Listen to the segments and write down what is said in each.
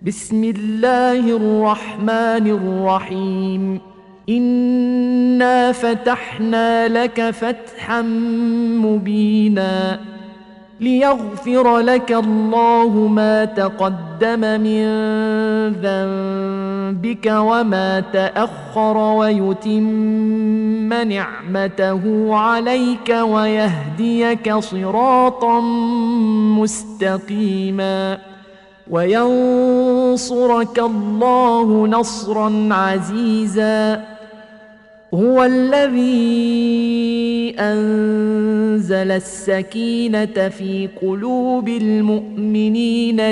بسم الله الرحمن الرحيم. إنا فتحنا لك فتحا مبينا ليغفر لك الله ما تقدم من ذنبك وما تأخر ويتم نعمته عليك ويهديك صراطا مستقيما وينصرك الله نصرا عزيزا. هو الذي أنزل السكينة في قلوب المؤمنين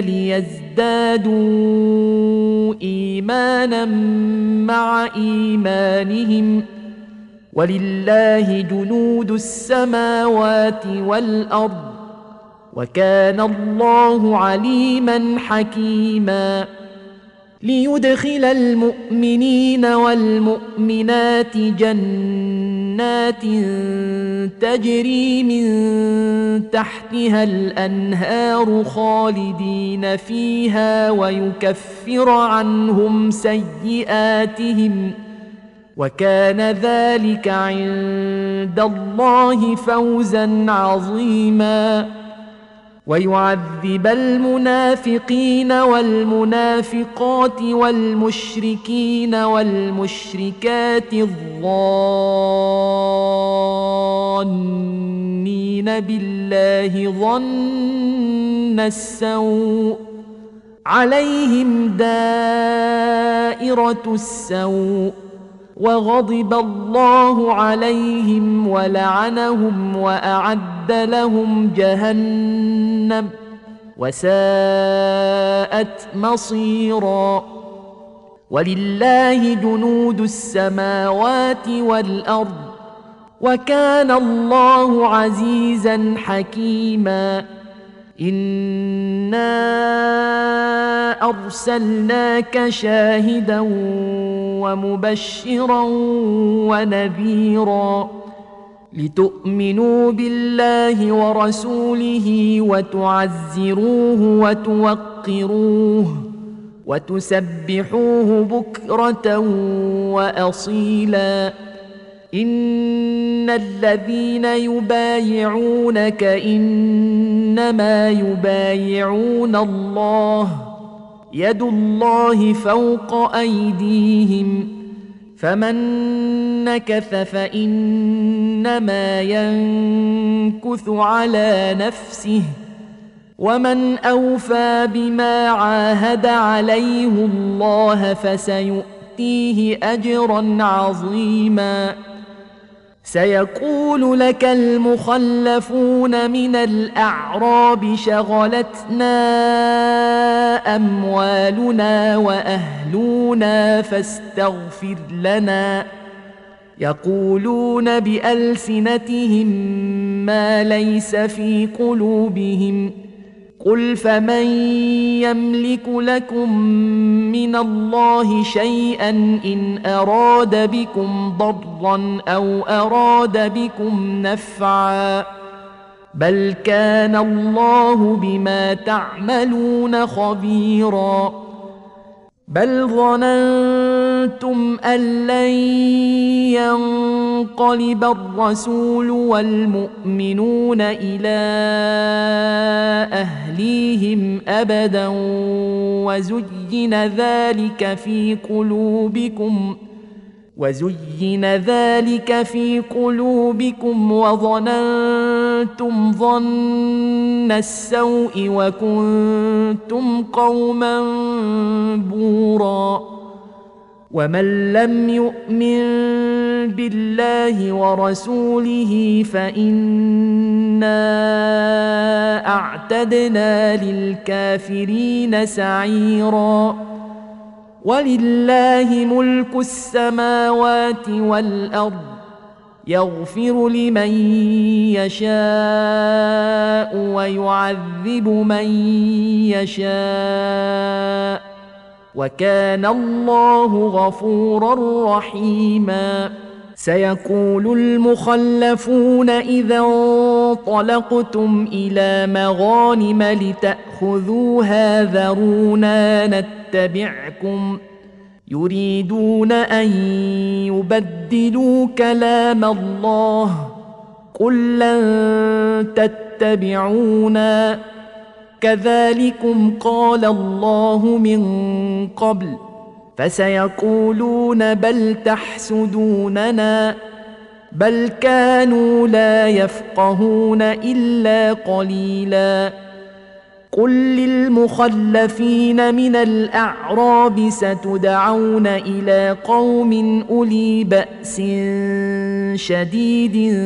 ليزدادوا إيمانا مع إيمانهم ولله جنود السماوات والأرض وكان الله عليما حكيما. ليدخل المؤمنين والمؤمنات جنات تجري من تحتها الأنهار خالدين فيها ويكفر عنهم سيئاتهم وكان ذلك عند الله فوزا عظيما. ويعذب المنافقين والمنافقات والمشركين والمشركات الظانين بالله ظن السوء عليهم دائرة السوء وغضب الله عليهم ولعنهم وأعد لهم جهنم وساءت مصيرا. ولله جنود السماوات والأرض وكان الله عزيزا حكيما. إنا أرسلناك شاهدا ومبشرا ونذيرا لتؤمنوا بالله ورسوله وتعزروه وتوقروه وتسبحوه بكرة وأصيلا. إن الذين يبايعونك إنما يبايعون الله يد الله فوق أيديهم فمن نكث فإنما ينكث على نفسه ومن أوفى بما عاهد عليه الله فسيؤتيه أجرا عظيما. سيقول لك المخلفون من الأعراب شغلتنا أموالنا وأهلنا فاستغفر لنا يقولون بألسنتهم ما ليس في قلوبهم قل فمن يملك لكم من الله شيئا إن أراد بكم ضرا أو أراد بكم نفعا بل كان الله بما تعملون خبيرا. بل ظننتم أن لن ينقلب الرسول والمؤمنون إلى أهليهم أبدا وزين ذلك في قلوبكم وظننتم ظن السوء وكنتم قوما بورا. ومن لم يؤمن بالله ورسوله فإنا أعتدنا للكافرين سعيرا. ولله ملك السماوات والأرض يغفر لمن يشاء ويعذب من يشاء وكان الله غفورا رحيما. سيقول المخلفون إذا انطلقتم إلى مغانم لتأخذوها ذرونا تتبعكم يريدون أن يبدلوا كلام الله قل لن تتبعونا كذلكم قال الله من قبل فسيقولون بل تحسدوننا بل كانوا لا يفقهون إلا قليلا قل للمخلفين من الأعراب ستدعون إلى قوم أولي بأس شديد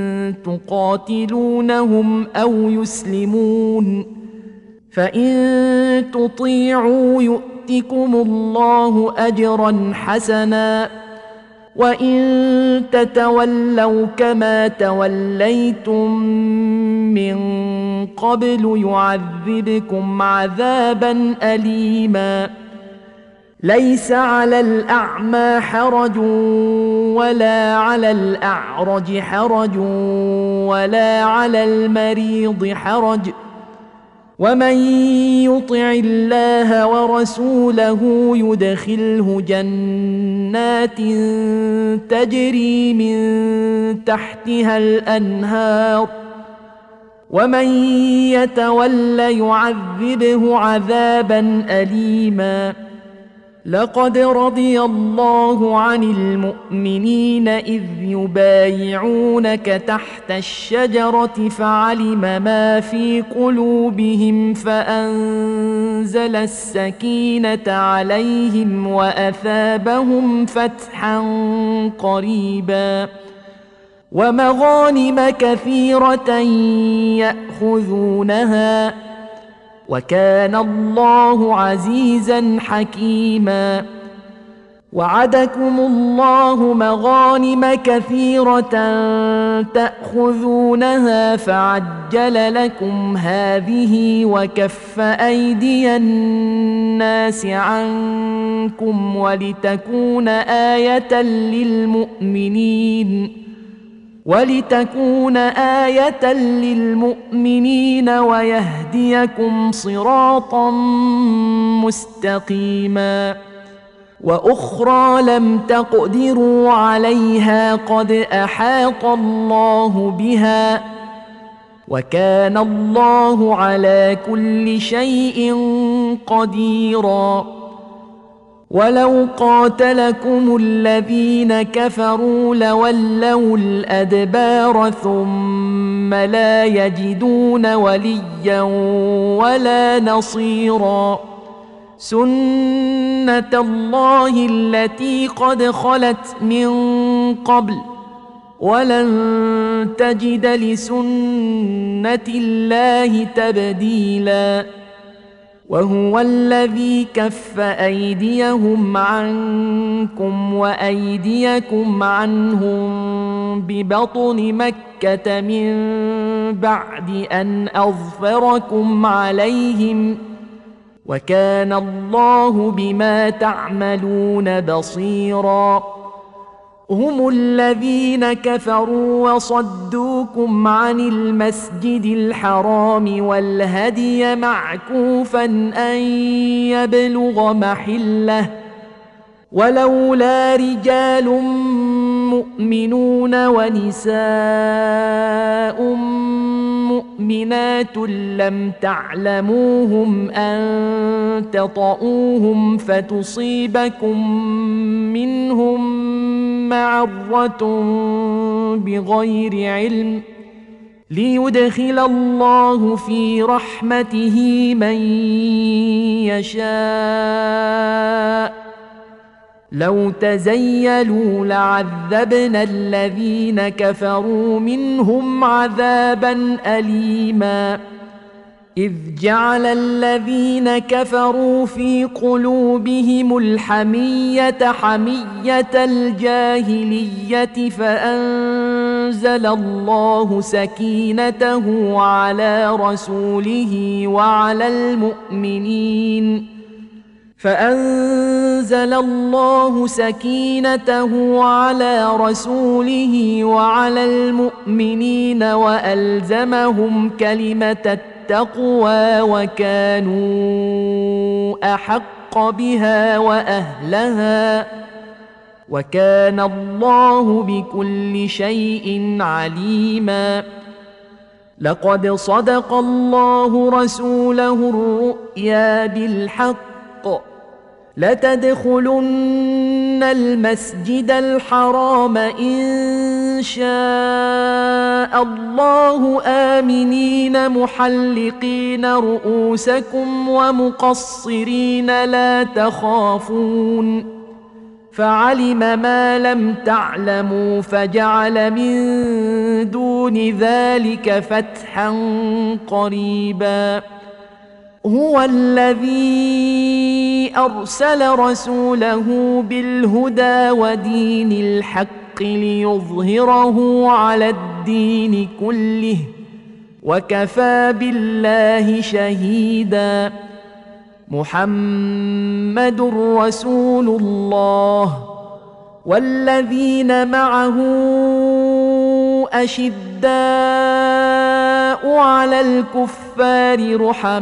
تقاتلونهم أو يسلمون فإن تطيعوا يؤتكم الله أجرا حسنا وإن تتولوا كما توليتم من قبل يعذبكم عذابا أليما ليس على الأعمى حرج ولا على الأعرج حرج ولا على المريض حرج ومن يطع الله ورسوله يدخله جنات تجري من تحتها الأنهار ومن يتول يعذبه عذابا أليما لقد رضي الله عن المؤمنين إذ يبايعونك تحت الشجرة فعلم ما في قلوبهم فأنزل السكينة عليهم وأثابهم فتحا قريبا ومغانم كثيرة يأخذونها وكان الله عزيزا حكيما وعدكم الله مغانم كثيرة تأخذونها فعجل لكم هذه وكف أيدي الناس عنكم ولتكون آية للمؤمنين ويهديكم صراطا مستقيما وأخرى لم تقدروا عليها قد أحاط الله بها وكان الله على كل شيء قديرا ولو قاتلكم الذين كفروا لولوا الأدبار ثم لا يجدون وليا ولا نصيرا سنة الله التي قد خلت من قبل ولن تجد لسنة الله تبديلا وهو الذي كف أيديهم عنكم وأيديكم عنهم ببطن مكة من بعد أن أظفركم عليهم وكان الله بما تعملون بصيرا هم الذين كفروا وصدوكم عن المسجد الحرام والهدي معكوفا أن يبلغ محله ولولا رجال مؤمنون ونساء مؤمنات لم تعلموهم أن تطؤوهم فتصيبكم منهم معرة بغير علم ليدخل الله في رحمته من يشاء لو تزيلوا لعذبنا الذين كفروا منهم عذابا أليما إذ جعل الذين كفروا في قلوبهم الحمية حمية الجاهلية فأنزل الله سكينته على رسوله وعلى المؤمنين وألزمهم كلمة التقوى وكانوا أحق بها وأهلها وكان الله بكل شيء عليما. لقد صدق الله رسوله الرؤيا بالحق لتدخلن المسجد الحرام إن شاء الله آمنين محلقين رؤوسكم ومقصرين لا تخافون فعلم ما لم تعلموا فجعل من دون ذلك فتحا قريبا. هو الذي أرسل رسوله بالهدى ودين الحق ليظهره على الدين كله وكفى بالله شهيدا. محمد رسول الله والذين معه أشداء على الكفار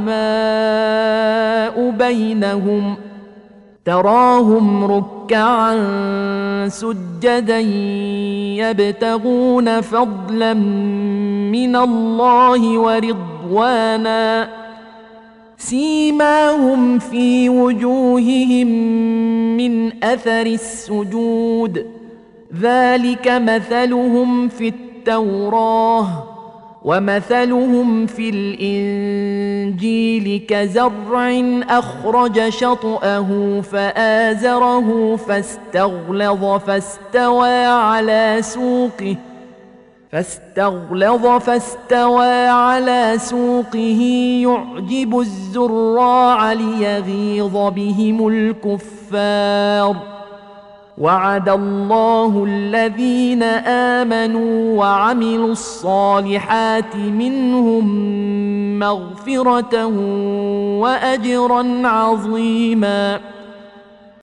رحماء بينهم تراهم ركعا سجدا يبتغون فضلا من الله ورضوانا سيماهم في وجوههم من أثر السجود ذلك مثلهم في التوراة ومثلهم في الإنجيل كزرع أخرج شطأه فآزره فاستغلظ فاستوى على سوقه يعجب الزراع ليغيظ بهم الكفار. وعد الله الذين آمنوا وعملوا الصالحات منهم مغفرة وأجرا عظيما.